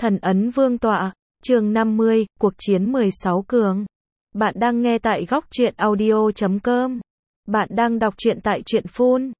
Thần ấn vương tọa, chương 50, cuộc chiến 16 cường. Bạn đang nghe tại góc truyện audio.com. Bạn đang đọc truyện tại truyện phun.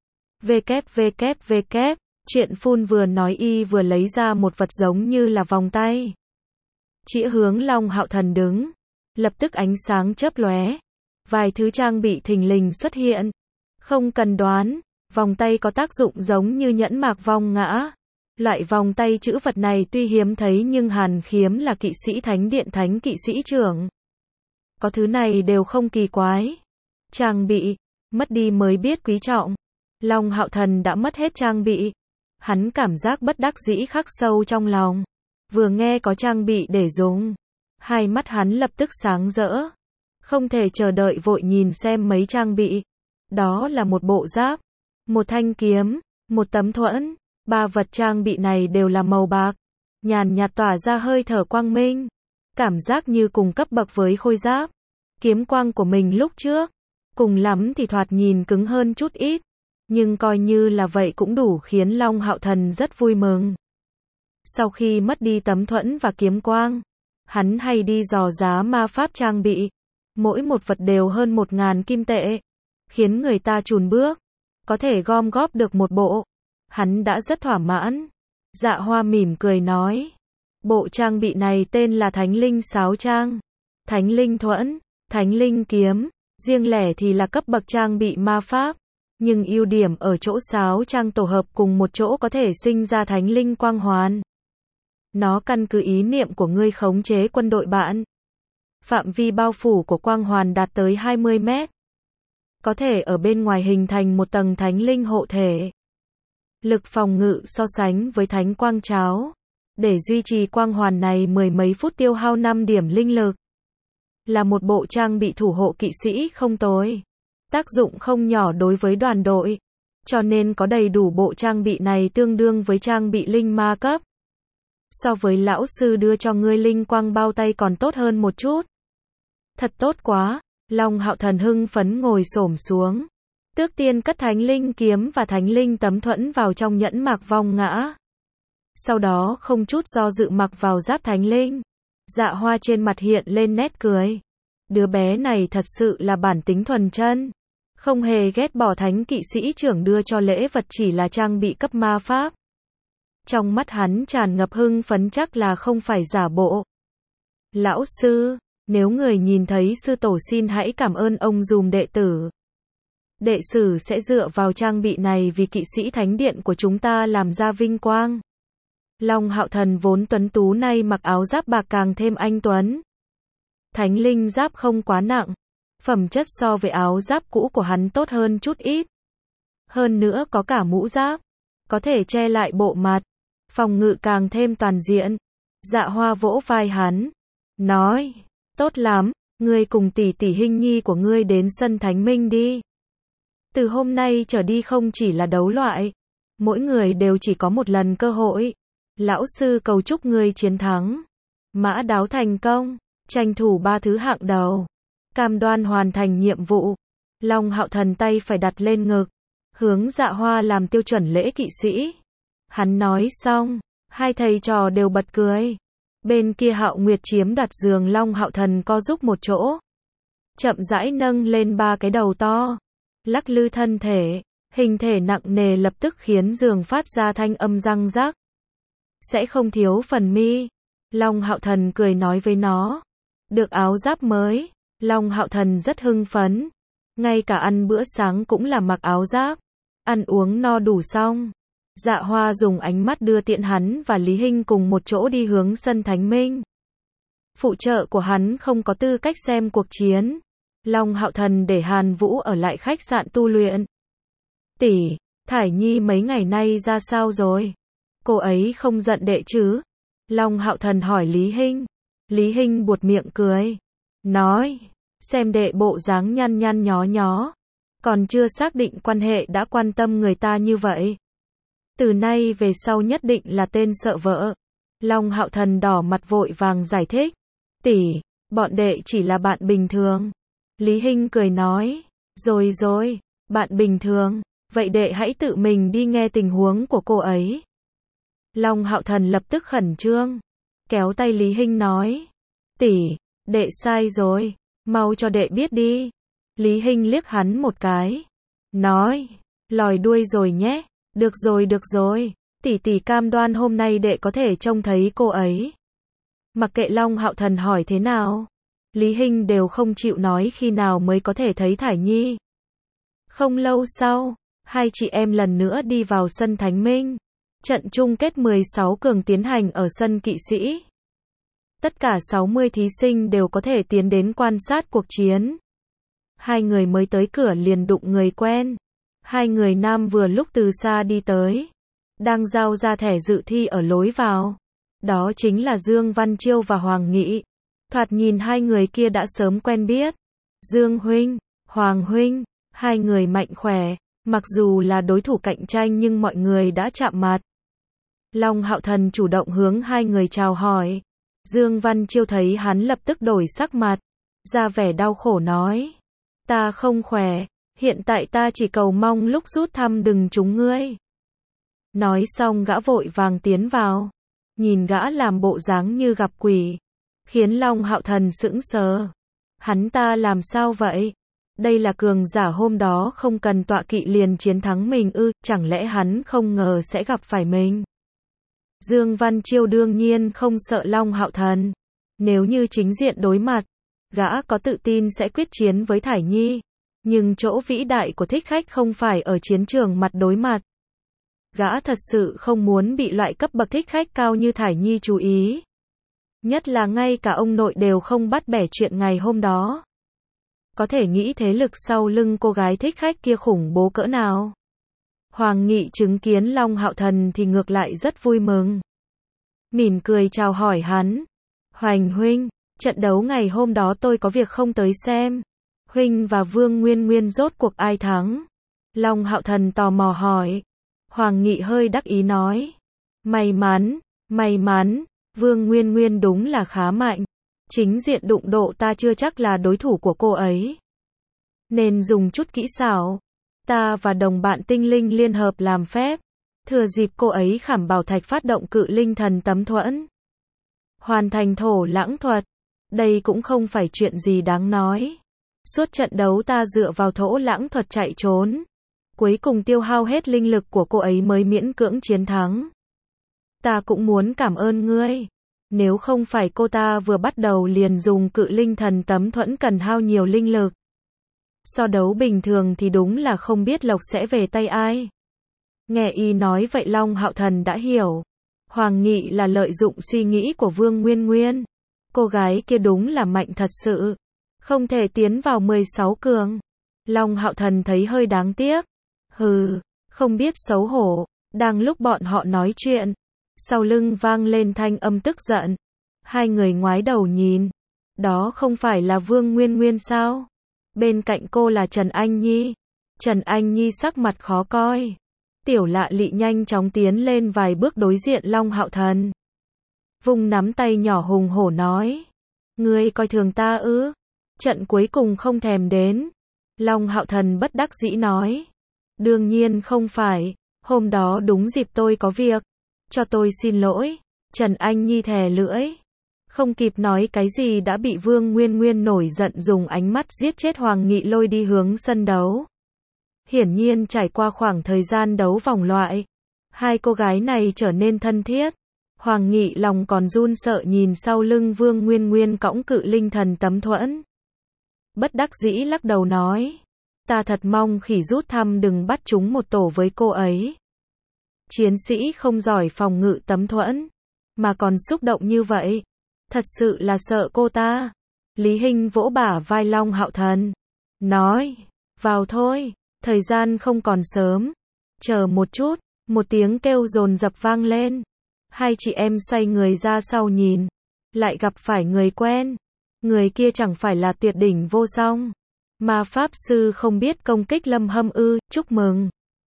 www. Truyện phun vừa nói y vừa lấy ra một vật giống như là vòng tay. Chĩa hướng Long Hạo Thần đứng. Lập tức ánh sáng chớp lóe. Vài thứ trang bị thình lình xuất hiện. Không cần đoán, vòng tay có tác dụng giống như nhẫn mạc vong ngã. Loại vòng tay chữ vật này tuy hiếm thấy nhưng Hàn Khiếm là kỵ sĩ thánh điện thánh kỵ sĩ trưởng. Có thứ này đều không kỳ quái. Trang bị, mất đi mới biết quý trọng. Long Hạo Thần đã mất hết trang bị. Hắn cảm giác bất đắc dĩ khắc sâu trong lòng. Vừa nghe có trang bị để dùng, hai mắt hắn lập tức sáng rỡ. Không thể chờ đợi vội nhìn xem mấy trang bị. Đó là một bộ giáp, một thanh kiếm, một tấm thuẫn. Ba vật trang bị này đều là màu bạc, nhàn nhạt tỏa ra hơi thở quang minh. Cảm giác như cùng cấp bậc với khôi giáp, kiếm quang của mình lúc trước. Cùng lắm thì thoạt nhìn cứng hơn chút ít. Nhưng coi như là vậy cũng đủ khiến Long Hạo Thần rất vui mừng. Sau khi mất đi tấm thuẫn và kiếm quang, hắn hay đi dò giá ma pháp trang bị. Mỗi một vật đều hơn 1.000 kim tệ. Khiến người ta chùn bước. Có thể gom góp được một bộ. Hắn đã rất thỏa mãn. Dạ Hoa mỉm cười nói. Bộ trang bị này tên là Thánh Linh Sáo Trang, Thánh Linh Thuẫn, Thánh Linh Kiếm. Riêng lẻ thì là cấp bậc trang bị ma pháp. Nhưng ưu điểm ở chỗ sáo trang tổ hợp cùng một chỗ có thể sinh ra Thánh Linh quang hoàn. Nó căn cứ ý niệm của ngươi khống chế quân đội bạn. Phạm vi bao phủ của quang hoàn đạt tới 20 mét. Có thể ở bên ngoài hình thành một tầng Thánh Linh hộ thể. Lực phòng ngự so sánh với Thánh Quang Cháo. Để duy trì quang hoàn này mười mấy phút tiêu hao 5 điểm linh lực. Là một bộ trang bị thủ hộ kỵ sĩ không tồi. Tác dụng không nhỏ đối với đoàn đội. Cho nên có đầy đủ bộ trang bị này tương đương với trang bị linh ma cấp. So với lão sư đưa cho ngươi linh quang bao tay còn tốt hơn một chút. Thật tốt quá. Long Hạo Thần hưng phấn ngồi xổm xuống. Tước tiên cất Thánh Linh kiếm và Thánh Linh tấm thuẫn vào trong nhẫn mạc vong ngã. Sau đó không chút do dự mặc vào giáp Thánh Linh. Dạ Hoa trên mặt hiện lên nét cười. Đứa bé này thật sự là bản tính thuần chân. Không hề ghét bỏ thánh kỵ sĩ trưởng đưa cho lễ vật chỉ là trang bị cấp ma pháp. Trong mắt hắn tràn ngập hưng phấn chắc là không phải giả bộ. Lão sư, nếu người nhìn thấy sư tổ xin hãy cảm ơn ông dùm đệ tử. Đệ sử sẽ dựa vào trang bị này vì kỵ sĩ thánh điện của chúng ta làm ra vinh quang. Long Hạo Thần vốn tuấn tú nay mặc áo giáp bạc càng thêm anh tuấn. Thánh Linh giáp không quá nặng. Phẩm chất so với áo giáp cũ của hắn tốt hơn chút ít. Hơn nữa có cả mũ giáp. Có thể che lại bộ mặt. Phòng ngự càng thêm toàn diện. Dạ Hoa vỗ vai hắn. Nói. Tốt lắm. Ngươi cùng tỷ tỷ Hinh Nhi của ngươi đến sân Thánh Minh đi. Từ hôm nay trở đi không chỉ là đấu loại. Mỗi người đều chỉ có một lần cơ hội. Lão sư cầu chúc ngươi chiến thắng. Mã đáo thành công. Tranh thủ 3 thứ hạng đầu. Cam đoan hoàn thành nhiệm vụ. Long Hạo Thần tay phải đặt lên ngực. Hướng Dạ Hoa làm tiêu chuẩn lễ kỵ sĩ. Hắn nói xong. Hai thầy trò đều bật cười. Bên kia Hạo Nguyệt chiếm đoạt giường Long Hạo Thần co giúp một chỗ. Chậm rãi nâng lên 3 cái đầu to. Lắc lư thân thể. Hình thể nặng nề lập tức khiến giường phát ra thanh âm răng rắc. Sẽ không thiếu phần mi. Long Hạo Thần cười nói với nó. Được áo giáp mới. Long Hạo Thần rất hưng phấn. Ngay cả ăn bữa sáng cũng là mặc áo giáp. Ăn uống no đủ xong. Dạ Hoa dùng ánh mắt đưa tiện hắn và Lý Hinh cùng một chỗ đi hướng sân Thánh Minh. Phụ trợ của hắn không có tư cách xem cuộc chiến. Long Hạo Thần để Hàn Vũ ở lại khách sạn tu luyện. Tỷ, Thải Nhi mấy ngày nay ra sao rồi? Cô ấy không giận đệ chứ? Long Hạo Thần hỏi Lý Hinh. Lý Hinh buột miệng cười. Nói, xem đệ bộ dáng nhăn nhăn nhó nhó. Còn chưa xác định quan hệ đã quan tâm người ta như vậy. Từ nay về sau nhất định là tên sợ vợ. Long Hạo Thần đỏ mặt vội vàng giải thích. Tỷ, bọn đệ chỉ là bạn bình thường. Lý Hinh cười nói. Rồi, bạn bình thường. Vậy đệ hãy tự mình đi nghe tình huống của cô ấy. Long Hạo Thần lập tức khẩn trương. kéo tay Lý Hinh nói. Tỷ, đệ sai rồi, mau cho đệ biết đi. Lý Hinh liếc hắn một cái. Nói, lòi đuôi rồi nhé. Được rồi, tỷ tỷ cam đoan hôm nay đệ có thể trông thấy cô ấy. Mặc kệ Long Hạo Thần hỏi thế nào, Lý Hinh đều không chịu nói khi nào mới có thể thấy Thải Nhi. Không lâu sau, hai chị em lần nữa đi vào sân Thánh Minh. Trận chung kết 16 cường tiến hành ở sân kỵ sĩ. Tất cả 60 thí sinh đều có thể tiến đến quan sát cuộc chiến. Hai người mới tới cửa liền đụng người quen. Hai người nam vừa lúc từ xa đi tới, đang giao ra thẻ dự thi ở lối vào. Đó chính là Dương Văn Chiêu và Hoàng Nghị. Thoạt nhìn hai người kia đã sớm quen biết. Dương huynh, Hoàng huynh, hai người mạnh khỏe, mặc dù là đối thủ cạnh tranh nhưng mọi người đã chạm mặt. Long Hạo Thần chủ động hướng hai người chào hỏi. Dương Văn Chiêu thấy hắn lập tức đổi sắc mặt, ra vẻ đau khổ nói. Ta không khỏe, hiện tại ta chỉ cầu mong lúc rút thăm đừng trúng ngươi. Nói xong gã vội vàng tiến vào, nhìn gã làm bộ dáng như gặp quỷ, khiến Long Hạo Thần sững sờ. Hắn ta làm sao vậy? Đây là cường giả hôm đó không cần tọa kỵ liền chiến thắng mình ư, chẳng lẽ hắn không ngờ sẽ gặp phải mình? Dương Văn Chiêu đương nhiên không sợ Long Hạo Thần. Nếu như chính diện đối mặt, gã có tự tin sẽ quyết chiến với Thải Nhi. Nhưng chỗ vĩ đại của thích khách không phải ở chiến trường mặt đối mặt. Gã thật sự không muốn bị loại cấp bậc thích khách cao như Thải Nhi chú ý. Nhất là ngay cả ông nội đều không bắt bẻ chuyện ngày hôm đó. Có thể nghĩ thế lực sau lưng cô gái thích khách kia khủng bố cỡ nào. Hoàng Nghị chứng kiến Long Hạo Thần thì ngược lại rất vui mừng. Mỉm cười chào hỏi hắn. Hoành huynh, trận đấu ngày hôm đó tôi có việc không tới xem. Huynh và Vương Nguyên Nguyên rốt cuộc ai thắng? Long Hạo Thần tò mò hỏi. Hoàng Nghị hơi đắc ý nói. May mắn, Vương Nguyên Nguyên đúng là khá mạnh. Chính diện đụng độ ta chưa chắc là đối thủ của cô ấy. Nên dùng chút kỹ xảo. Ta và đồng bạn tinh linh liên hợp làm phép. Thừa dịp cô ấy khảm bảo thạch phát động cự linh thần tấm thuẫn. Hoàn thành thổ lãng thuật. Đây cũng không phải chuyện gì đáng nói. Suốt trận đấu ta dựa vào thổ lãng thuật chạy trốn. Cuối cùng tiêu hao hết linh lực của cô ấy mới miễn cưỡng chiến thắng. Ta cũng muốn cảm ơn ngươi. Nếu không phải cô ta vừa bắt đầu liền dùng cự linh thần tấm thuẫn cần hao nhiều linh lực. So đấu bình thường thì đúng là không biết lộc sẽ về tay ai. Nghe y nói vậy Long Hạo Thần đã hiểu. Hoàng Nghị là lợi dụng suy nghĩ của Vương Nguyên Nguyên. Cô gái kia đúng là mạnh thật sự. Không thể tiến vào 16 cường. Long Hạo Thần thấy hơi đáng tiếc. Hừ, không biết xấu hổ. Đang lúc bọn họ nói chuyện, sau lưng vang lên thanh âm tức giận. Hai người ngoái đầu nhìn. Đó không phải là Vương Nguyên Nguyên sao? Bên cạnh cô là Trần Anh Nhi. Trần Anh Nhi sắc mặt khó coi. Tiểu Lạ Lị nhanh chóng tiến lên vài bước đối diện Long Hạo Thần. Vung nắm tay nhỏ hùng hổ nói. Ngươi coi thường ta ư? Trận cuối cùng không thèm đến. Long Hạo Thần bất đắc dĩ nói. Đương nhiên không phải. Hôm đó đúng dịp tôi có việc. Cho tôi xin lỗi. Trần Anh Nhi thè lưỡi. Không kịp nói cái gì đã bị Vương Nguyên Nguyên nổi giận dùng ánh mắt giết chết Hoàng Nghị lôi đi hướng sân đấu. Hiển nhiên trải qua khoảng thời gian đấu vòng loại, hai cô gái này trở nên thân thiết. Hoàng Nghị lòng còn run sợ nhìn sau lưng Vương Nguyên Nguyên cõng cự linh thần tấm thuẫn. Bất đắc dĩ lắc đầu nói. Ta thật mong khỉ rút thăm đừng bắt chúng một tổ với cô ấy. Chiến sĩ không giỏi phòng ngự tấm thuẫn, mà còn xúc động như vậy. Thật sự là sợ cô ta. Lý Hinh vỗ bả vai Long Hạo Thần. Nói, vào thôi, thời gian không còn sớm. Chờ một chút, một tiếng kêu dồn dập vang lên. Hai chị em xoay người ra sau nhìn. Lại gặp phải người quen. Người kia chẳng phải là tuyệt đỉnh vô song. Ma Pháp Sư không biết công kích Lâm Hâm ư, chúc mừng.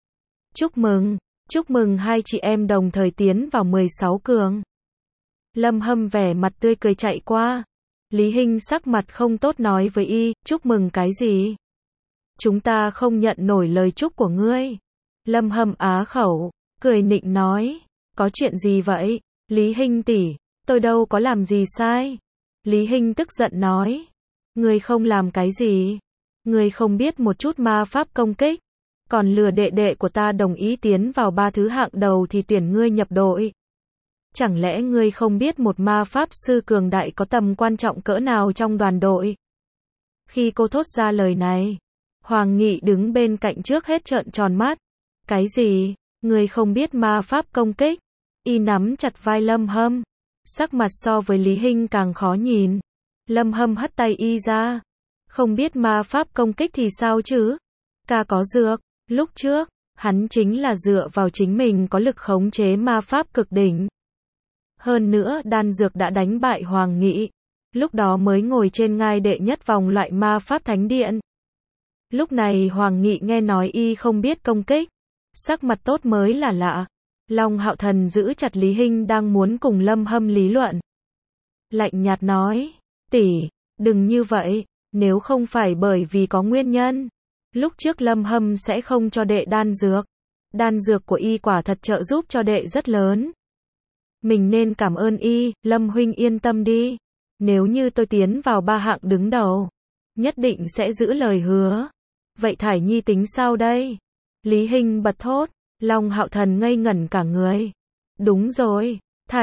Chúc mừng hai chị em đồng thời tiến vào 16 cường. Lâm Hâm vẻ mặt tươi cười chạy qua. Lý Hinh sắc mặt không tốt nói với y, chúc mừng cái gì? Chúng ta không nhận nổi lời chúc của ngươi. Lâm Hâm á khẩu, cười nịnh nói, có chuyện gì vậy? Lý Hinh tỷ, Tôi đâu có làm gì sai. Lý Hinh tức giận nói. Ngươi không làm cái gì. Ngươi không biết một chút ma pháp công kích. Còn lừa đệ đệ của ta đồng ý tiến vào 3 thứ hạng đầu thì tuyển ngươi nhập đội. Chẳng lẽ ngươi không biết một ma pháp sư cường đại có tầm quan trọng cỡ nào trong đoàn đội? Khi cô thốt ra lời này, Hoàng Nghị đứng bên cạnh trước hết trợn tròn mắt. Cái gì? Ngươi không biết ma pháp công kích? Y nắm chặt vai Lâm Hâm. Sắc mặt so với Lý Hinh càng khó nhìn. Lâm Hâm hất tay y ra. Không biết ma pháp công kích thì sao chứ? Ca có dược. Lúc trước, hắn chính là dựa vào chính mình có lực khống chế ma pháp cực đỉnh. Hơn nữa đan dược đã đánh bại Hoàng Nghị. Lúc đó mới ngồi trên ngai đệ nhất vòng loại ma pháp thánh điện. Lúc này Hoàng Nghị nghe nói y không biết công kích. Sắc mặt tốt mới là lạ. Long Hạo Thần giữ chặt Lý Hinh đang muốn cùng Lâm Hâm lý luận. Lạnh nhạt nói, tỷ, đừng như vậy, nếu không phải bởi vì có nguyên nhân. Lúc trước Lâm Hâm sẽ không cho đệ đan dược. Đan dược của y quả thật trợ giúp cho đệ rất lớn. Mình nên cảm ơn y, Lâm huynh yên tâm đi. Nếu như tôi tiến vào 3 hạng đứng đầu, nhất định sẽ giữ lời hứa. Vậy Thải Nhi tính sao đây? Lý Hinh bật thốt, Long Hạo Thần ngây ngẩn cả người. Đúng rồi,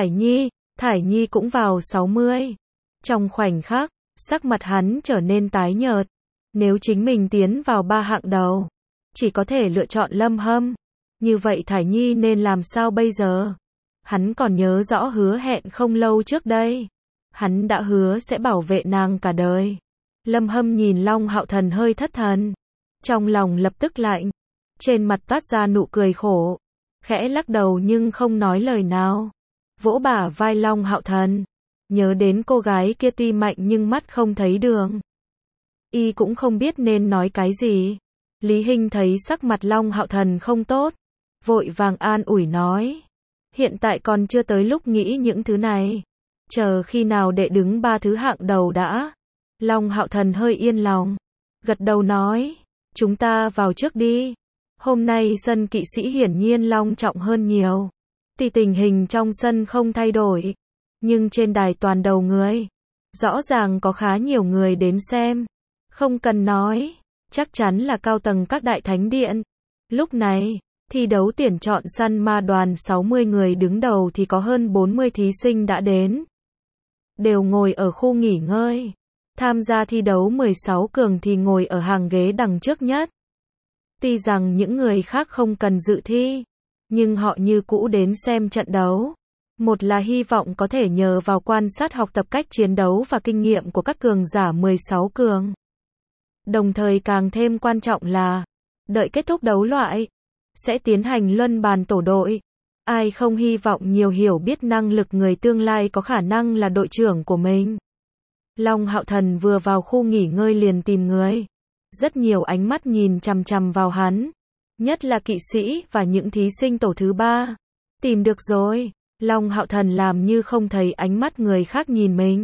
Thải Nhi cũng vào 60. Trong khoảnh khắc, sắc mặt hắn trở nên tái nhợt. Nếu chính mình tiến vào 3 hạng đầu, chỉ có thể lựa chọn Lâm Hâm. Như vậy Thải Nhi nên làm sao bây giờ? Hắn còn nhớ rõ hứa hẹn không lâu trước đây. Hắn đã hứa sẽ bảo vệ nàng cả đời. Lâm Hâm nhìn Long Hạo Thần hơi thất thần. Trong lòng lập tức lạnh. Trên mặt toát ra nụ cười khổ. Khẽ lắc đầu nhưng không nói lời nào. Vỗ bả vai Long Hạo Thần. Nhớ đến cô gái kia tuy mạnh nhưng mắt không thấy đường. Y cũng không biết nên nói cái gì. Lý Hinh thấy sắc mặt Long Hạo Thần không tốt. Vội vàng an ủi nói. Hiện tại còn chưa tới lúc nghĩ những thứ này. Chờ khi nào đệ đứng 3 thứ hạng đầu đã. Long Hạo Thần hơi yên lòng. Gật đầu nói. Chúng ta vào trước đi. Hôm nay sân kỵ sĩ hiển nhiên long trọng hơn nhiều. Tuy tình hình trong sân không thay đổi. Nhưng trên đài toàn đầu người. Rõ ràng có khá nhiều người đến xem. Không cần nói. Chắc chắn là cao tầng các đại thánh điện. Lúc này, thi đấu tuyển chọn săn ma đoàn 60 người đứng đầu thì có hơn 40 thí sinh đã đến. Đều ngồi ở khu nghỉ ngơi. Tham gia thi đấu 16 cường thì ngồi ở hàng ghế đằng trước nhất. Tuy rằng những người khác không cần dự thi, nhưng họ như cũ đến xem trận đấu. Một là hy vọng có thể nhờ vào quan sát học tập cách chiến đấu và kinh nghiệm của các cường giả 16 cường. Đồng thời càng thêm quan trọng là, đợi kết thúc đấu loại, sẽ tiến hành luân bàn tổ đội. Ai không hy vọng nhiều hiểu biết năng lực người tương lai có khả năng là đội trưởng của mình. Long Hạo Thần vừa vào khu nghỉ ngơi liền tìm người. Rất nhiều ánh mắt nhìn chằm chằm vào hắn. Nhất là kỵ sĩ và những thí sinh tổ thứ 3. Tìm được rồi. Long Hạo Thần làm như không thấy ánh mắt người khác nhìn mình.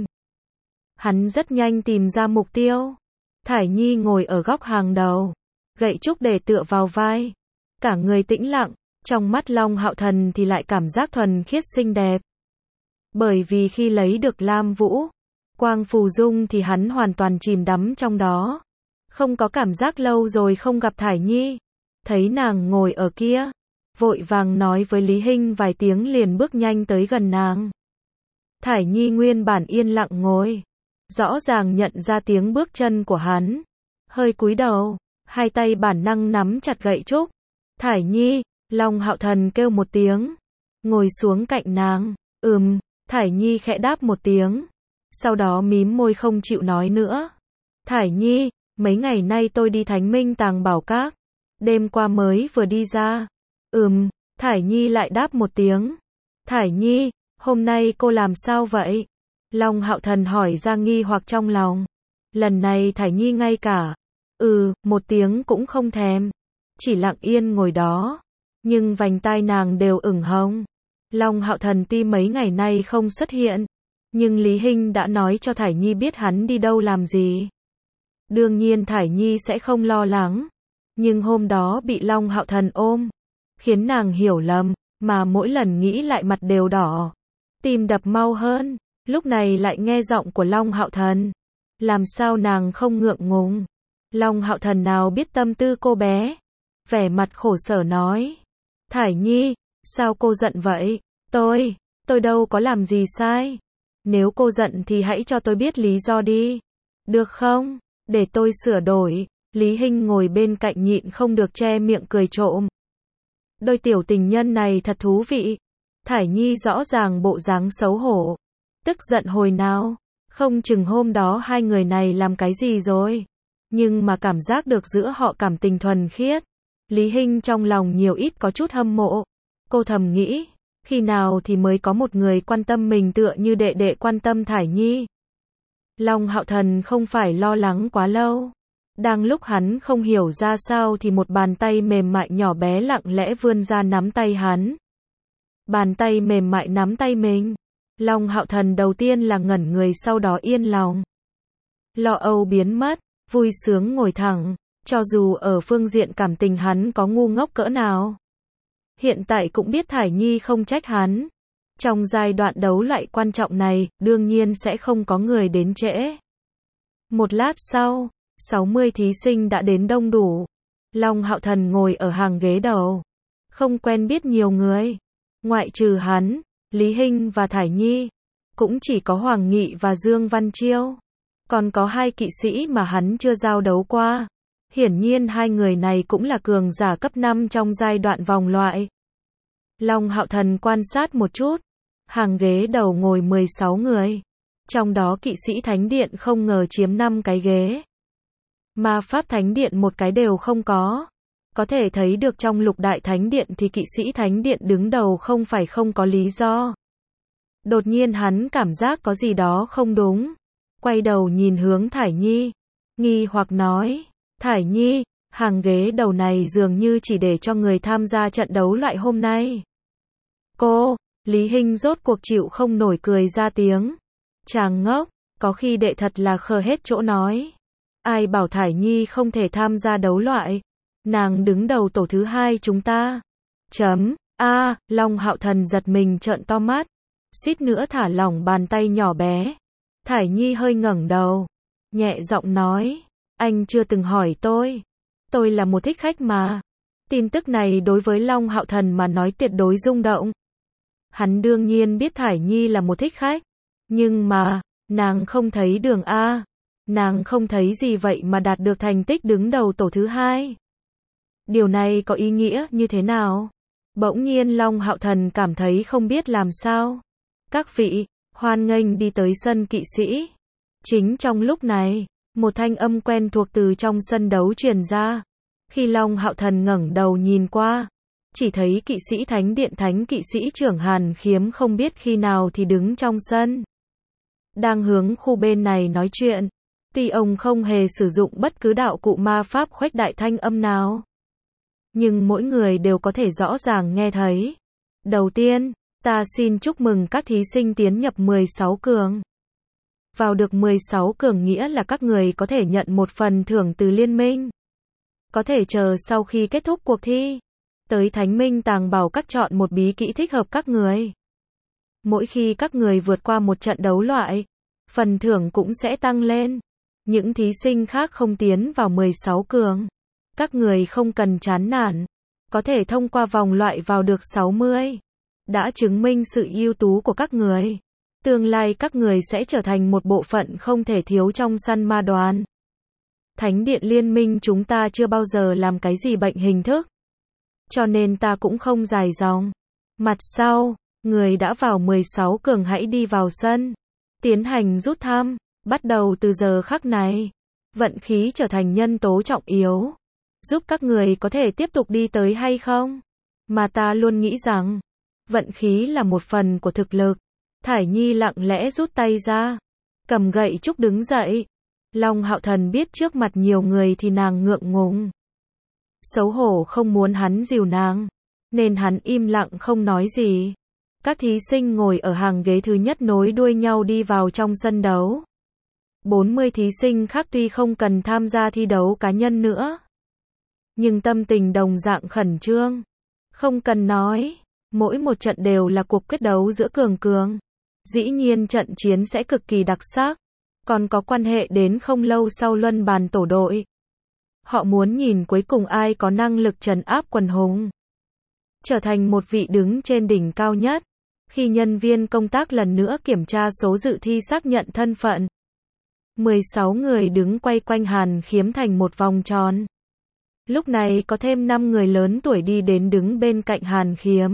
Hắn rất nhanh tìm ra mục tiêu. Thải Nhi ngồi ở góc hàng đầu. Gậy trúc để tựa vào vai. Cả người tĩnh lặng. Trong mắt Long Hạo Thần thì lại cảm giác thuần khiết xinh đẹp. Bởi vì khi lấy được Lam Vũ, Quang Phù Dung thì hắn hoàn toàn chìm đắm trong đó. Không có cảm giác lâu rồi không gặp Thải Nhi. Thấy nàng ngồi ở kia, vội vàng nói với Lý Hinh vài tiếng liền bước nhanh tới gần nàng. Thải Nhi nguyên bản yên lặng ngồi. Rõ ràng nhận ra tiếng bước chân của hắn. Hơi cúi đầu, hai tay bản năng nắm chặt gậy trúc. Thải Nhi, Long Hạo Thần kêu một tiếng. Ngồi xuống cạnh nàng. Thải Nhi khẽ đáp một tiếng. Sau đó mím môi không chịu nói nữa. Thải Nhi, mấy ngày nay tôi đi Thánh Minh Tàng Bảo Các. Đêm qua mới vừa đi ra. Thải Nhi lại đáp một tiếng. Thải Nhi, hôm nay cô làm sao vậy? Long Hạo Thần hỏi ra nghi hoặc trong lòng. Lần này Thải Nhi ngay cả một tiếng cũng không thèm. Chỉ lặng yên ngồi đó. Nhưng vành tai nàng đều ửng hồng. Long Hạo Thần tuy mấy ngày nay không xuất hiện. Nhưng Lý Hinh đã nói cho Thải Nhi biết hắn đi đâu làm gì. Đương nhiên Thải Nhi sẽ không lo lắng. Nhưng hôm đó bị Long Hạo Thần ôm. Khiến nàng hiểu lầm. Mà mỗi lần nghĩ lại mặt đều đỏ. tim đập mau hơn, lúc này lại nghe giọng của Long Hạo Thần. Làm sao nàng không ngượng ngùng? Long Hạo Thần nào biết tâm tư cô bé, vẻ mặt khổ sở nói. Thải Nhi, sao cô giận vậy? Tôi đâu có làm gì sai. Nếu cô giận thì hãy cho tôi biết lý do đi. Được không? Để tôi sửa đổi. Lý Hinh ngồi bên cạnh nhịn không được che miệng cười trộm. Đôi tiểu tình nhân này thật thú vị. Thải Nhi rõ ràng bộ dáng xấu hổ. Tức giận hồi nào? Không chừng hôm đó hai người này làm cái gì rồi. Nhưng mà cảm giác được giữa họ cảm tình thuần khiết. Lý Hinh trong lòng nhiều ít có chút hâm mộ. Cô thầm nghĩ, khi nào thì mới có một người quan tâm mình tựa như đệ đệ quan tâm Thải Nhi. Long Hạo Thần không phải lo lắng quá lâu. Đang lúc hắn không hiểu ra sao thì một bàn tay mềm mại nhỏ bé lặng lẽ vươn ra nắm tay hắn. Bàn tay mềm mại nắm tay mình. Long Hạo Thần đầu tiên là ngẩn người, sau đó yên lòng. Lo âu biến mất, vui sướng ngồi thẳng, cho dù ở phương diện cảm tình hắn có ngu ngốc cỡ nào. Hiện tại cũng biết Thải Nhi không trách hắn. Trong giai đoạn đấu loại quan trọng này, đương nhiên sẽ không có người đến trễ. Một lát sau, 60 thí sinh đã đến đông đủ. Long Hạo Thần ngồi ở hàng ghế đầu. Không quen biết nhiều người. Ngoại trừ hắn, Lý Hinh và Thải Nhi. Cũng chỉ có Hoàng Nghị và Dương Văn Chiêu. Còn có hai kỵ sĩ mà hắn chưa giao đấu qua. Hiển nhiên hai người này cũng là cường giả cấp 5 trong giai đoạn vòng loại. Long Hạo Thần quan sát một chút. Hàng ghế đầu ngồi 16 người. Trong đó kỵ sĩ Thánh Điện không ngờ chiếm 5 cái ghế. Ma Pháp Thánh Điện một cái đều không có. Có thể thấy được trong Lục Đại Thánh Điện thì kỵ sĩ Thánh Điện đứng đầu không phải không có lý do. Đột nhiên hắn cảm giác có gì đó không đúng. Quay đầu nhìn hướng Thải Nhi. Nghi hoặc nói. Thải Nhi, hàng ghế đầu này dường như chỉ để cho người tham gia trận đấu loại hôm nay. Cô, Lý Hinh rốt cuộc chịu không nổi cười ra tiếng. Chàng ngốc, có khi đệ thật là khờ hết chỗ nói. Ai bảo Thải Nhi không thể tham gia đấu loại. Nàng đứng đầu tổ thứ 2 chúng ta. Long Hạo Thần giật mình trợn to mắt. Suýt nữa thả lỏng bàn tay nhỏ bé. Thải Nhi hơi ngẩng đầu. Nhẹ giọng nói. Anh chưa từng hỏi tôi. Tôi là một thích khách mà. Tin tức này đối với Long Hạo Thần mà nói tuyệt đối rung động. Hắn đương nhiên biết Thải Nhi là một thích khách. Nhưng mà, nàng không thấy đường A. Nàng không thấy gì vậy mà đạt được thành tích đứng đầu tổ thứ 2. Điều này có ý nghĩa như thế nào? Bỗng nhiên Long Hạo Thần cảm thấy không biết làm sao. Các vị, hoan nghênh đi tới sân kỵ sĩ. Chính trong lúc này, một thanh âm quen thuộc từ trong sân đấu truyền ra. Khi Long Hạo Thần ngẩng đầu nhìn qua, chỉ thấy kỵ sĩ Thánh Điện Thánh kỵ sĩ trưởng Hàn Khiếm không biết khi nào thì đứng trong sân. Đang hướng khu bên này nói chuyện. Tuy ông không hề sử dụng bất cứ đạo cụ ma pháp khuếch đại thanh âm nào. Nhưng mỗi người đều có thể rõ ràng nghe thấy. Đầu tiên, ta xin chúc mừng các thí sinh tiến nhập 16 cường. Vào được 16 cường nghĩa là các người có thể nhận một phần thưởng từ liên minh. Có thể chờ sau khi kết thúc cuộc thi. Tới Thánh Minh Tàng Bảo các chọn một bí kỹ thích hợp các người. Mỗi khi các người vượt qua một trận đấu loại, phần thưởng cũng sẽ tăng lên. Những thí sinh khác không tiến vào 16 cường. Các người không cần chán nản. Có thể thông qua vòng loại vào được 60. Đã chứng minh sự ưu tú của các người. Tương lai các người sẽ trở thành một bộ phận không thể thiếu trong săn ma đoàn. Thánh Điện Liên minh chúng ta chưa bao giờ làm cái gì bệnh hình thức. Cho nên ta cũng không dài dòng. Mặt sau, người đã vào 16 cường hãy đi vào sân. Tiến hành rút thăm. Bắt đầu từ giờ khắc này. Vận khí trở thành nhân tố trọng yếu. Giúp các người có thể tiếp tục đi tới hay không? Mà ta luôn nghĩ rằng, vận khí là một phần của thực lực. Thải Nhi lặng lẽ rút tay ra. Cầm gậy trúc đứng dậy. Long Hạo Thần biết trước mặt nhiều người thì nàng ngượng ngùng. Xấu hổ không muốn hắn dìu nàng. Nên hắn im lặng không nói gì. Các thí sinh ngồi ở hàng ghế thứ nhất nối đuôi nhau đi vào trong sân đấu. 40 thí sinh khác tuy không cần tham gia thi đấu cá nhân nữa. Nhưng tâm tình đồng dạng khẩn trương. Không cần nói. Mỗi một trận đều là cuộc quyết đấu giữa cường cường. Dĩ nhiên trận chiến sẽ cực kỳ đặc sắc, còn có quan hệ đến không lâu sau luân bàn tổ đội. Họ muốn nhìn cuối cùng ai có năng lực trấn áp quần hùng, trở thành một vị đứng trên đỉnh cao nhất. Khi nhân viên công tác lần nữa kiểm tra số dự thi xác nhận thân phận, 16 người đứng quay quanh Hàn Khiếm thành một vòng tròn. Lúc này có thêm 5 người lớn tuổi đi đến đứng bên cạnh Hàn Khiếm.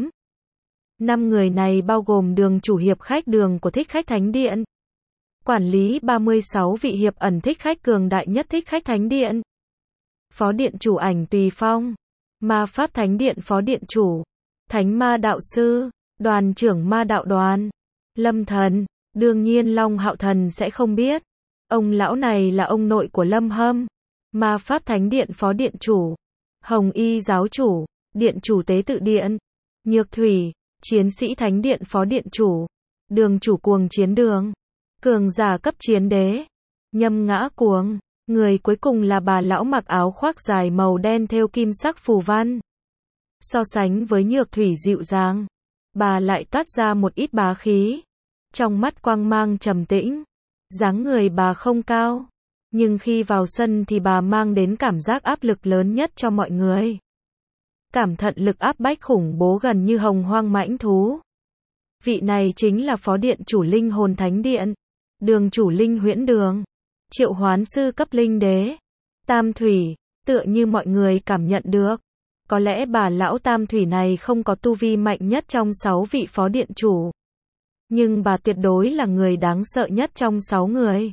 5 người này bao gồm Đường chủ hiệp khách Đường của Thích Khách Thánh Điện, quản lý 36 vị hiệp ẩn thích khách cường đại nhất Thích Khách Thánh Điện, phó điện chủ Ảnh Tùy Phong, Ma Pháp Thánh Điện phó điện chủ, Thánh Ma Đạo Sư, đoàn trưởng Ma Đạo Đoàn, Lâm Thần. Đương nhiên Long Hạo Thần sẽ không biết. Ông lão này là ông nội của Lâm Hâm, Ma Pháp Thánh Điện phó điện chủ, Hồng Y giáo chủ, điện chủ Tế Tự Điện, Nhược Thủy, chiến sĩ Thánh Điện phó điện chủ, Đường chủ Cuồng Chiến Đường, cường giả cấp chiến đế, Nhâm Ngã Cuồng. Người cuối cùng là bà lão mặc áo khoác dài màu đen thêu kim sắc phù văn. So sánh với Nhược Thủy dịu dàng, bà lại toát ra một ít bá khí. Trong mắt quang mang trầm tĩnh, dáng người bà không cao, nhưng khi vào sân thì bà mang đến cảm giác áp lực lớn nhất cho mọi người. Cảm thận lực áp bách khủng bố gần như hồng hoang mãnh thú. Vị này chính là phó điện chủ Linh Hồn Thánh Điện, Đường chủ Linh Huyễn Đường, triệu hoán sư cấp linh đế, Tam Thủy. Tựa như mọi người cảm nhận được, có lẽ bà lão Tam Thủy này không có tu vi mạnh nhất trong 6 vị phó điện chủ, nhưng bà tuyệt đối là người đáng sợ nhất trong 6 người.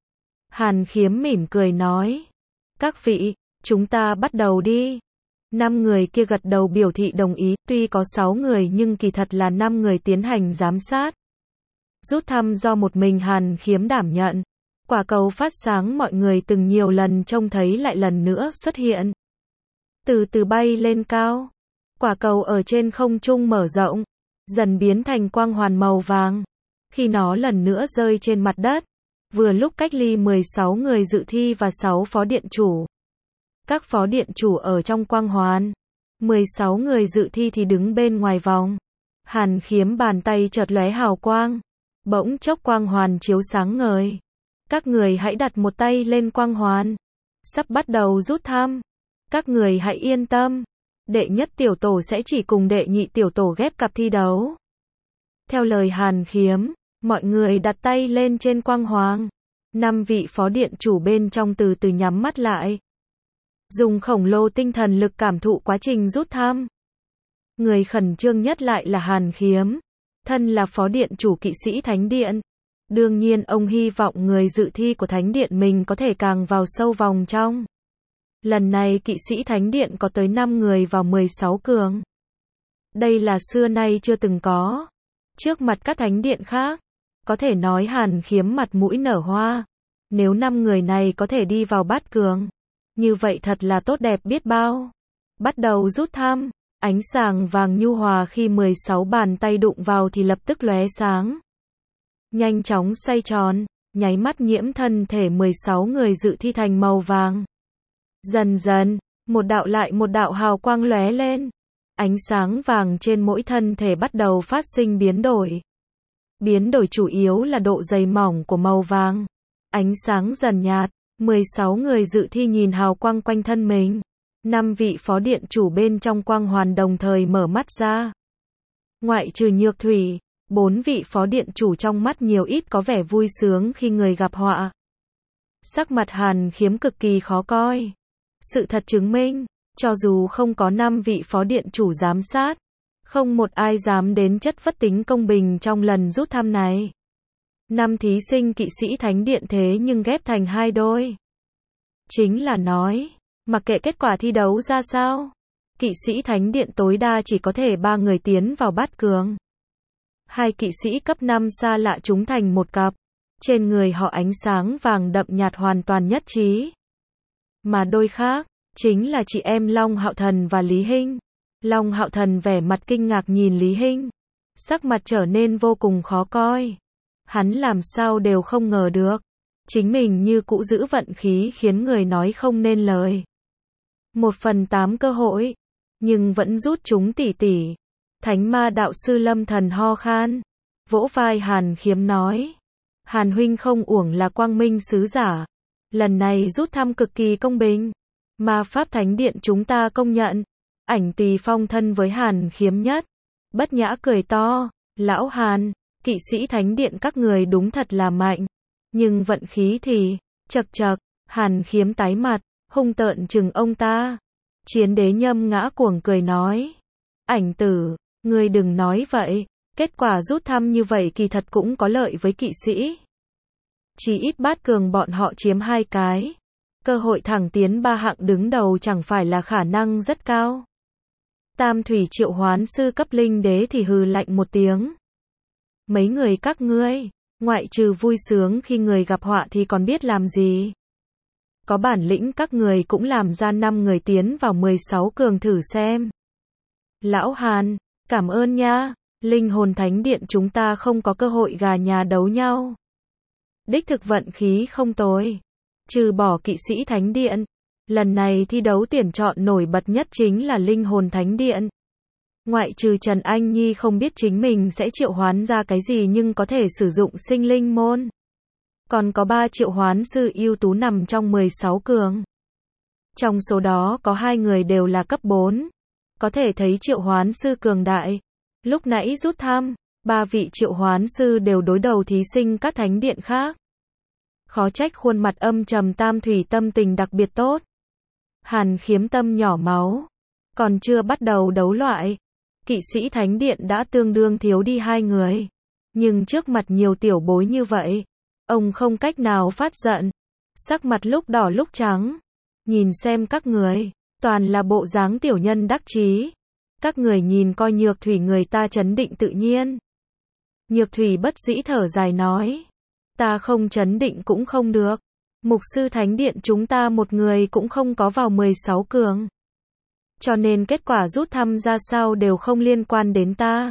Hàn Khiếm mỉm cười nói, các vị, chúng ta bắt đầu đi. 5 người kia gật đầu biểu thị đồng ý, tuy có 6 người nhưng kỳ thật là 5 người tiến hành giám sát. Rút thăm do một mình Hàn Khiếm đảm nhận. Quả cầu phát sáng mọi người từng nhiều lần trông thấy lại lần nữa xuất hiện. Từ từ bay lên cao. Quả cầu ở trên không trung mở rộng, dần biến thành quang hoàn màu vàng. Khi nó lần nữa rơi trên mặt đất, vừa lúc cách ly 16 người dự thi và 6 phó điện chủ. Các phó điện chủ ở trong quang hoàn, 16 người dự thi thì đứng bên ngoài vòng. Hàn Khiếm bàn tay chợt lóe hào quang, bỗng chốc quang hoàn chiếu sáng ngời. Các người hãy đặt một tay lên quang hoàn. Sắp bắt đầu rút thăm. Các người hãy yên tâm. Đệ nhất tiểu tổ sẽ chỉ cùng đệ nhị tiểu tổ ghép cặp thi đấu. Theo lời Hàn Khiếm, mọi người đặt tay lên trên quang hoàn. 5 vị phó điện chủ bên trong từ từ nhắm mắt lại, dùng khổng lồ tinh thần lực cảm thụ quá trình rút thăm. Người khẩn trương nhất lại là Hàn Khiếm, thân là phó điện chủ kỵ sĩ Thánh Điện. Đương nhiên ông hy vọng người dự thi của Thánh Điện mình có thể càng vào sâu vòng trong. Lần này kỵ sĩ Thánh Điện có tới 5 người vào 16 cường. Đây là xưa nay chưa từng có. Trước mặt các Thánh Điện khác, có thể nói Hàn Khiếm mặt mũi nở hoa. Nếu 5 người này có thể đi vào bát cường, như vậy thật là tốt đẹp biết bao. Bắt đầu rút thăm, ánh sáng vàng nhu hòa khi 16 bàn tay đụng vào thì lập tức lóe sáng. Nhanh chóng xoay tròn, nháy mắt nhiễm thân thể 16 người dự thi thành màu vàng. Dần dần, một đạo lại một đạo hào quang lóe lên. Ánh sáng vàng trên mỗi thân thể bắt đầu phát sinh biến đổi. Biến đổi chủ yếu là độ dày mỏng của màu vàng. Ánh sáng dần nhạt, 16 người dự thi nhìn hào quang quanh thân mình. 5 vị phó điện chủ bên trong quang hoàn đồng thời mở mắt ra. Ngoại trừ Nhược Thủy, 4 vị phó điện chủ trong mắt nhiều ít có vẻ vui sướng khi người gặp họa. Sắc mặt Hàn Khiếm cực kỳ khó coi. Sự thật chứng minh, cho dù không có 5 vị phó điện chủ giám sát, không một ai dám đến chất vấn tính công bình trong lần rút thăm này. 5 thí sinh kỵ sĩ Thánh Điện thế nhưng ghép thành 2 đôi. Chính là nói, mặc kệ kết quả thi đấu ra sao, kỵ sĩ Thánh Điện tối đa chỉ có thể 3 người tiến vào bát cường. 2 kỵ sĩ cấp 5 xa lạ chúng thành một cặp. Trên người họ ánh sáng vàng đậm nhạt hoàn toàn nhất trí. Mà đôi khác, chính là chị em Long Hạo Thần và Lý Hinh. Long Hạo Thần vẻ mặt kinh ngạc nhìn Lý Hinh. Sắc mặt trở nên vô cùng khó coi. Hắn làm sao đều không ngờ được. Chính mình như cũ giữ vận khí khiến người nói không nên lời. 1/8 cơ hội. Nhưng vẫn rút chúng tỉ tỉ. Thánh Ma đạo sư Lâm Thần ho khan. vỗ vai Hàn Khiếm nói. Hàn huynh không uổng là quang minh sứ giả. Lần này rút thăm cực kỳ công bình. Ma Pháp Thánh Điện chúng ta công nhận. Ảnh Tùy Phong thân với Hàn Khiếm nhất. Bất nhã cười to. Lão Hàn, kỵ sĩ Thánh Điện các người đúng thật là mạnh. Nhưng vận khí thì, chật chật, Hàn Khiếm tái mặt, hung tợn chừng ông ta. Chiến đế Nhâm ngã cuồng cười nói. Ảnh tử, ngươi đừng nói vậy. Kết quả rút thăm như vậy kỳ thật cũng có lợi với kỵ sĩ. Chỉ ít bát cường bọn họ chiếm 2 cái. Cơ hội thẳng tiến 3 hạng đứng đầu chẳng phải là khả năng rất cao. Tam thủy triệu hoán sư cấp linh đế thì hừ lạnh một tiếng. Mấy người các ngươi, ngoại trừ vui sướng khi người gặp họa thì còn biết làm gì? Có bản lĩnh các người cũng làm ra 5 người tiến vào 16 cường thử xem. Lão Hàn, cảm ơn nha. Linh hồn thánh điện chúng ta không có cơ hội gà nhà đấu nhau. Đích thực vận khí không tồi. Trừ bỏ kỵ sĩ thánh điện. Lần này thi đấu tuyển chọn nổi bật nhất chính là linh hồn thánh điện. Ngoại trừ Trần Anh Nhi không biết chính mình sẽ triệu hoán ra cái gì nhưng có thể sử dụng sinh linh môn. Còn có 3 triệu hoán sư ưu tú nằm trong 16 cường. Trong số đó có 2 người đều là cấp 4. Có thể thấy triệu hoán sư cường đại. Lúc nãy rút thăm, 3 vị triệu hoán sư đều đối đầu thí sinh các thánh điện khác. Khó trách khuôn mặt âm trầm Tam thủy tâm tình đặc biệt tốt. Hàn Khiếm tâm nhỏ máu. Còn chưa bắt đầu đấu loại. Kỵ sĩ thánh điện đã tương đương thiếu đi 2 người. Nhưng trước mặt nhiều tiểu bối như vậy, ông không cách nào phát giận. Sắc mặt lúc đỏ lúc trắng. Nhìn xem các người, toàn là bộ dáng tiểu nhân đắc chí. Các người nhìn coi Nhược Thủy người ta trấn định tự nhiên. Nhược Thủy bất dĩ thở dài nói. Ta không trấn định cũng không được. Mục sư thánh điện chúng ta một người cũng không có vào 16 cường. Cho nên kết quả rút thăm ra sao đều không liên quan đến ta.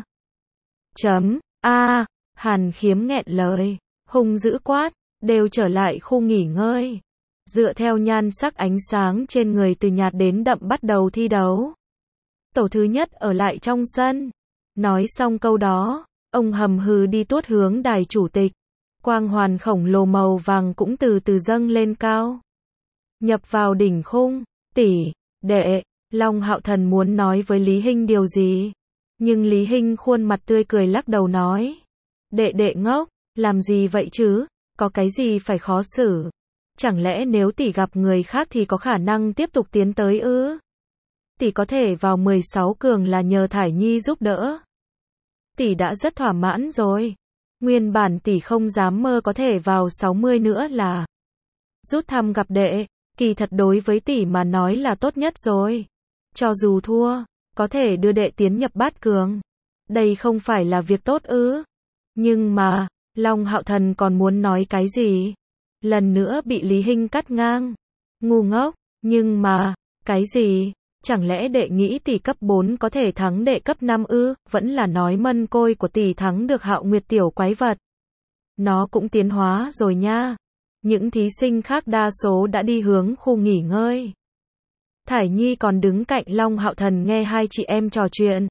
Hàn Khiếm nghẹn lời, hung dữ quát, đều trở lại khu nghỉ ngơi. Dựa theo nhan sắc ánh sáng trên người từ nhạt đến đậm bắt đầu thi đấu. Tổ thứ nhất ở lại trong sân. Nói xong câu đó, ông hầm hừ đi tuốt hướng đài chủ tịch. Quang hoàn khổng lồ màu vàng cũng từ từ dâng lên cao. Nhập vào đỉnh khung, tỷ, đệ, Long Hạo Thần muốn nói với Lý Hinh điều gì. Nhưng Lý Hinh khuôn mặt tươi cười lắc đầu nói. Đệ đệ ngốc, làm gì vậy chứ, có cái gì phải khó xử. Chẳng lẽ nếu tỷ gặp người khác thì có khả năng tiếp tục tiến tới ư? Tỷ có thể vào 16 cường là nhờ Thải Nhi giúp đỡ. Tỷ đã rất thỏa mãn rồi. Nguyên bản tỷ không dám mơ có thể vào 60 nữa là. Rút thăm gặp đệ, kỳ thật đối với tỷ mà nói là tốt nhất rồi. Cho dù thua, có thể đưa đệ tiến nhập bát cường. Đây không phải là việc tốt ư? Nhưng mà, Long Hạo Thần còn muốn nói cái gì? Lần nữa bị Lý Hinh cắt ngang. Ngu ngốc, nhưng mà, cái gì? Chẳng lẽ đệ nghĩ tỷ cấp 4 có thể thắng đệ cấp 5 ư? Vẫn là nói mân côi của tỷ thắng được Hạo Nguyệt tiểu quái vật. Nó cũng tiến hóa rồi nha. Những thí sinh khác đa số đã đi hướng khu nghỉ ngơi. Thải Nhi còn đứng cạnh Long Hạo Thần nghe hai chị em trò chuyện.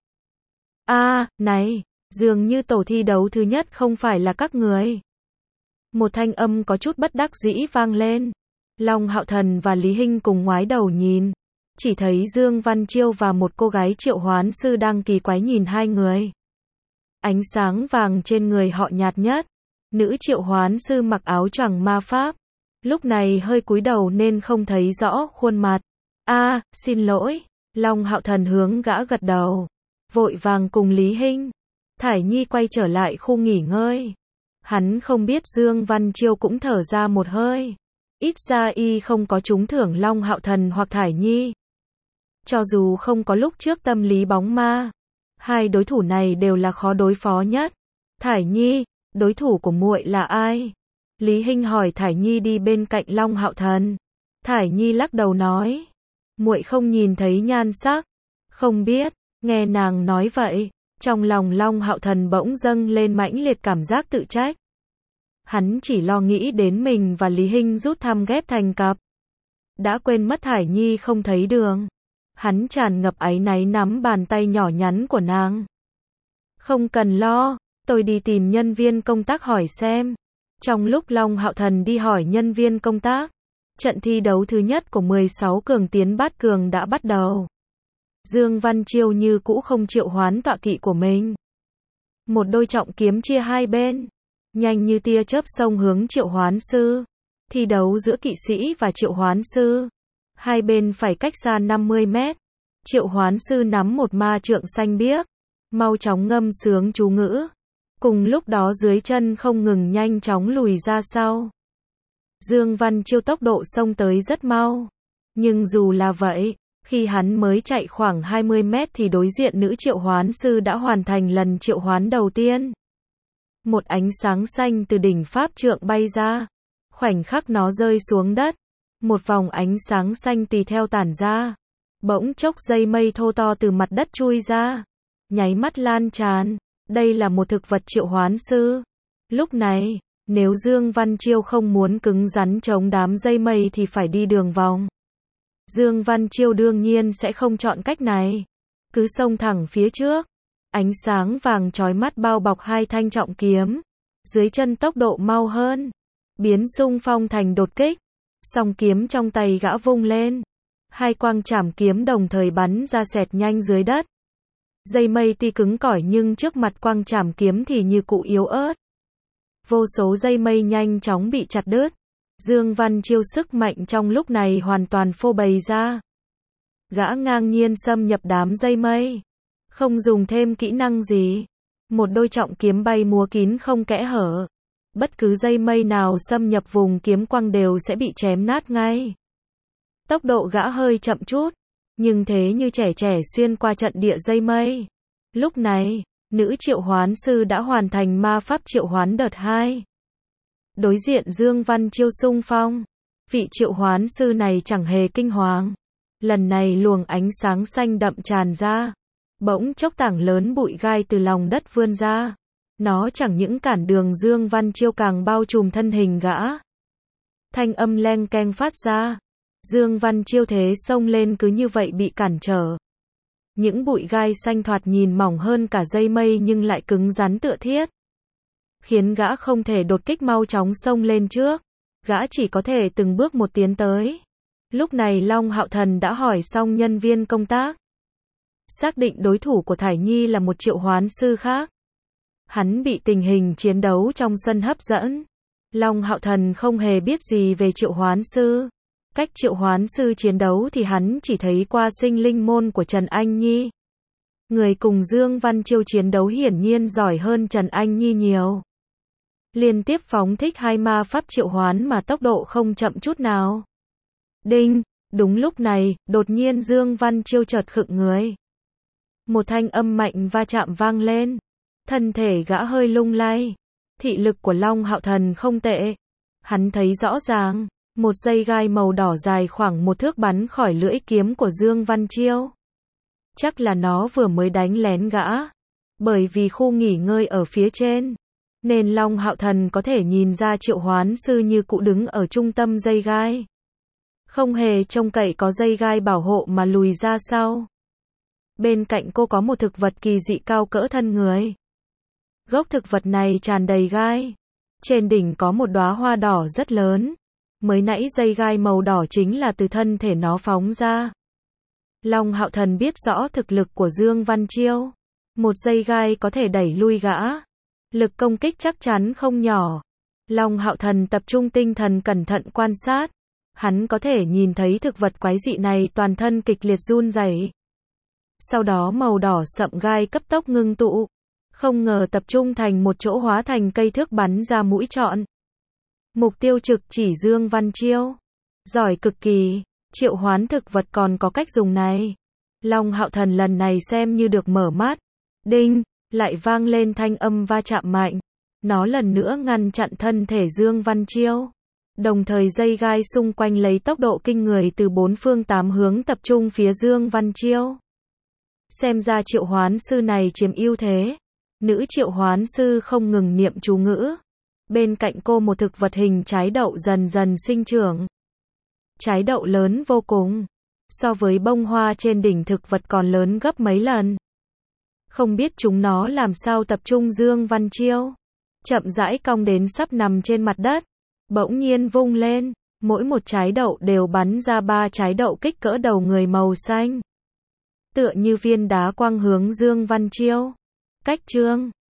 Này, dường như tổ thi đấu thứ nhất không phải là các người. Một thanh âm có chút bất đắc dĩ vang lên. Long Hạo Thần và Lý Hinh cùng ngoái đầu nhìn. Chỉ thấy Dương Văn Chiêu và một cô gái triệu hoán sư đang kỳ quái nhìn hai người. Ánh sáng vàng trên người họ nhạt nhất. Nữ triệu hoán sư mặc áo choàng ma pháp. Lúc này hơi cúi đầu nên không thấy rõ khuôn mặt. Xin lỗi. Long Hạo Thần hướng gã gật đầu. Vội vàng cùng Lý Hinh. Thải Nhi quay trở lại khu nghỉ ngơi. Hắn không biết Dương Văn Chiêu cũng thở ra một hơi. Ít ra y không có trúng thưởng Long Hạo Thần hoặc Thải Nhi. Cho dù không có lúc trước tâm lý bóng ma, hai đối thủ này đều là khó đối phó nhất. Thải Nhi, đối thủ của muội là ai? Lý Hinh hỏi Thải Nhi đi bên cạnh Long Hạo Thần. Thải Nhi lắc đầu nói, muội không nhìn thấy nhan sắc. Không biết, nghe nàng nói vậy, trong lòng Long Hạo Thần bỗng dâng lên mãnh liệt cảm giác tự trách. Hắn chỉ lo nghĩ đến mình và Lý Hinh rút thăm ghép thành cặp. Đã quên mất Thải Nhi không thấy đường. Hắn tràn ngập áy náy nắm bàn tay nhỏ nhắn của nàng. Không cần lo, Tôi đi tìm nhân viên công tác hỏi xem. Trong lúc Long Hạo Thần đi hỏi nhân viên công tác, trận thi đấu thứ nhất của 16 cường tiến bát cường đã bắt đầu. Dương Văn Chiêu như cũ không triệu hoán tọa kỵ của mình. Một đôi trọng kiếm chia hai bên, nhanh như tia chớp xông hướng triệu hoán sư. Thi đấu giữa kỵ sĩ và triệu hoán sư. Hai bên phải cách xa 50 mét. Triệu hoán sư nắm một ma trượng xanh biếc, mau chóng ngâm sướng chú ngữ. Cùng lúc đó dưới chân không ngừng nhanh chóng lùi ra sau. Dương Văn Chiêu tốc độ xông tới rất mau. Nhưng dù là vậy, khi hắn mới chạy khoảng 20 mét thì đối diện nữ triệu hoán sư đã hoàn thành lần triệu hoán đầu tiên. Một ánh sáng xanh từ đỉnh pháp trượng bay ra. Khoảnh khắc nó rơi xuống đất, một vòng ánh sáng xanh tùy theo tản ra. Bỗng chốc dây mây thô to từ mặt đất chui ra, nháy mắt lan tràn. Đây là một thực vật triệu hoán sư. Lúc này, nếu Dương Văn Chiêu không muốn cứng rắn chống đám dây mây thì phải đi đường vòng. Dương Văn Chiêu đương nhiên sẽ không chọn cách này. Cứ xông thẳng phía trước. Ánh sáng vàng chói mắt bao bọc hai thanh trọng kiếm. Dưới chân tốc độ mau hơn. Biến xung phong thành đột kích. Song kiếm trong tay gã vung lên. Hai quang trảm kiếm đồng thời bắn ra xẹt nhanh dưới đất. Dây mây tuy cứng cỏi nhưng trước mặt quang trảm kiếm thì như cụ yếu ớt. Vô số dây mây nhanh chóng bị chặt đứt. Dương Văn Chiêu sức mạnh trong lúc này hoàn toàn phô bày ra. Gã ngang nhiên xâm nhập đám dây mây. Không dùng thêm kỹ năng gì. Một đôi trọng kiếm bay múa kín không kẽ hở. Bất cứ dây mây nào xâm nhập vùng kiếm quang đều sẽ bị chém nát ngay. Tốc độ gã hơi chậm chút, nhưng thế như trẻ trẻ xuyên qua trận địa dây mây. Lúc này, nữ triệu hoán sư đã hoàn thành ma pháp triệu hoán đợt 2. Đối diện Dương Văn Chiêu xung phong, vị triệu hoán sư này chẳng hề kinh hoàng. Lần này luồng ánh sáng xanh đậm tràn ra, bỗng chốc tảng lớn bụi gai từ lòng đất vươn ra. Nó chẳng những cản đường Dương Văn Chiêu càng bao trùm thân hình gã. Thanh âm leng keng phát ra. Dương Văn Chiêu thế xông lên cứ như vậy bị cản trở. Những bụi gai xanh thoạt nhìn mỏng hơn cả dây mây nhưng lại cứng rắn tựa thiết. Khiến gã không thể đột kích mau chóng xông lên trước. Gã chỉ có thể từng bước một tiến tới. Lúc này Long Hạo Thần đã hỏi xong nhân viên công tác. Xác định đối thủ của Thải Nhi là một triệu hoán sư khác. Hắn bị tình hình chiến đấu trong sân hấp dẫn. Long Hạo Thần không hề biết gì về triệu hoán sư. Cách triệu hoán sư chiến đấu thì hắn chỉ thấy qua sinh linh môn của Trần Anh Nhi. Người cùng Dương Văn Chiêu chiến đấu hiển nhiên giỏi hơn Trần Anh Nhi nhiều. Liên tiếp phóng thích hai ma pháp triệu hoán mà tốc độ không chậm chút nào. Đinh, đúng lúc này, đột nhiên Dương Văn Chiêu chợt khựng người. Một thanh âm mạnh va chạm vang lên. Thân thể gã hơi lung lay. Thị lực của Long Hạo Thần không tệ. Hắn thấy rõ ràng, một dây gai màu đỏ dài khoảng 1 thước bắn khỏi lưỡi kiếm của Dương Văn Chiêu. Chắc là nó vừa mới đánh lén gã. Bởi vì khu nghỉ ngơi ở phía trên, nên Long Hạo Thần có thể nhìn ra triệu hoán sư như cụ đứng ở trung tâm dây gai. Không hề trông cậy có dây gai bảo hộ mà lùi ra sau. Bên cạnh cô có một thực vật kỳ dị cao cỡ thân người. Gốc thực vật này tràn đầy gai. Trên đỉnh có một đóa hoa đỏ rất lớn. Mới nãy dây gai màu đỏ chính là từ thân thể nó phóng ra. Long Hạo Thần biết rõ thực lực của Dương Văn Chiêu. Một dây gai có thể đẩy lui gã. Lực công kích chắc chắn không nhỏ. Long Hạo Thần tập trung tinh thần cẩn thận quan sát. Hắn có thể nhìn thấy thực vật quái dị này toàn thân kịch liệt run rẩy. Sau đó màu đỏ sậm gai cấp tốc ngưng tụ. Không ngờ tập trung thành một chỗ hóa thành cây thước bắn ra mũi nhọn. Mục tiêu trực chỉ Dương Văn Chiêu. Giỏi cực kỳ, triệu hoán thực vật còn có cách dùng này. Long Hạo Thần lần này xem như được mở mắt. Đinh, lại vang lên thanh âm va chạm mạnh. Nó lần nữa ngăn chặn thân thể Dương Văn Chiêu. Đồng thời dây gai xung quanh lấy tốc độ kinh người từ 4 phương 8 hướng tập trung phía Dương Văn Chiêu. Xem ra triệu hoán sư này chiếm ưu thế. Nữ triệu hoán sư không ngừng niệm chú ngữ. Bên cạnh cô một thực vật hình trái đậu dần dần sinh trưởng. Trái đậu lớn vô cùng. So với bông hoa trên đỉnh thực vật còn lớn gấp mấy lần. Không biết chúng nó làm sao tập trung. Dương Văn Chiêu chậm rãi cong đến sắp nằm trên mặt đất, bỗng nhiên vung lên, mỗi một trái đậu đều bắn ra 3 trái đậu kích cỡ đầu người màu xanh, tựa như viên đá quang hướng Dương Văn Chiêu. Cách chương